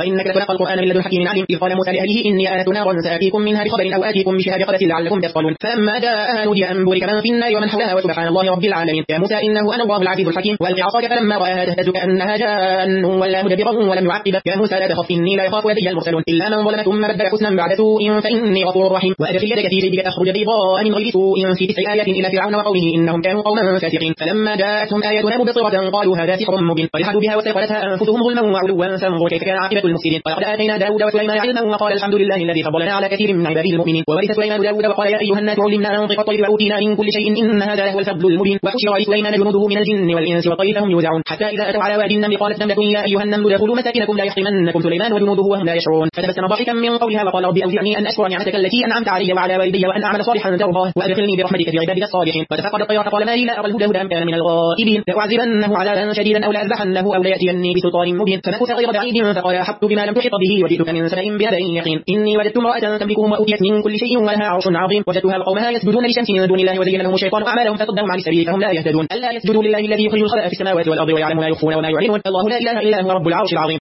وإنك لتلقى القرآن من لدن حكيم عليم. إذ قال موسى لأهله إني آنست نارا سآتيكم منها بخبر أو آتيكم بشهاب قبس لعلكم تصطلون. فلما جاءها نودي أن بورك من في النار ومن حولها وسبحان الله رب العالمين. يا موسى إنه أنا الله العزيز الحكيم. وألق عصاك فلما رآها تهتز كأنها جان ولا مدبرا ولم يعقب. يا موسى لا تخف إني لا يخاف لدي المرسلون. إلا من ظلم ثم بدل حسنا بعد سوء فإني غفور رحيم. وأدخل يدك في جيبك تخرج بيضاء من غير سوء في 9 آيات إلى فرعون وقومه إنهم كانوا قوما فاسقين. فلما جاءتهم آياتنا مبصرة قالوا هذا سحر مبين وجحدوا بها واستيقنتها أنفسهم ظلما وعلوا فانظر كيف كان عاقبة المفسدين. ولقد آتينا داود وسليمان علما وقال الحمد لله الذي فضلنا على كثير من عباده المؤمنين. وورث سليمان داود وقال يا أيها الناس علمنا منطق الطير وأوتينا من كل شيء إن هذا لهو الفضل المبين. وحشر لسليمان جنوده من الجن والإنس والطير فهم يوزعون حتى إذا أتوا على وادي النمل قالت نملة يا أيها النمل ادخلوا مساكنكم لا يحطمنكم سليمان وجنوده وهم لا يشعرون. فتبسم ضاحكا من قولها وقال رب أوزعني أن أشكر نعمتك التي أنعمت علي وعلى والدي وأن أعمل صالحا ترضاه وأدخلني برحمتك في عبادك الصالحين. فتفقد الطير فقال ما لي لا أرى الهدى أم كان من الغائبين. لأعذبنه عذابا شديدا أو لأذبحنه أو ليأتيني بسلطان مبين. فمكث غير بعيد فقال أحطت بما لم تحط به وجئتك من سبأ بنبأ يقين. إني وجدت امرأة تملكهم وأوتيت من كل شيء ولها عرش عظيم. وجدتها قومها يسجدون للشمس من دون الله وزين لهم الشيطان أعمالهم فصدهم عن السبيل فهم لا يهتدون. ألا يسجدوا لله الذي يخرج الخبأ في السماوات والأرض ويعلم ما يخفون وما يعلنون. الله لا إله إلا هو رب العرش العظيم.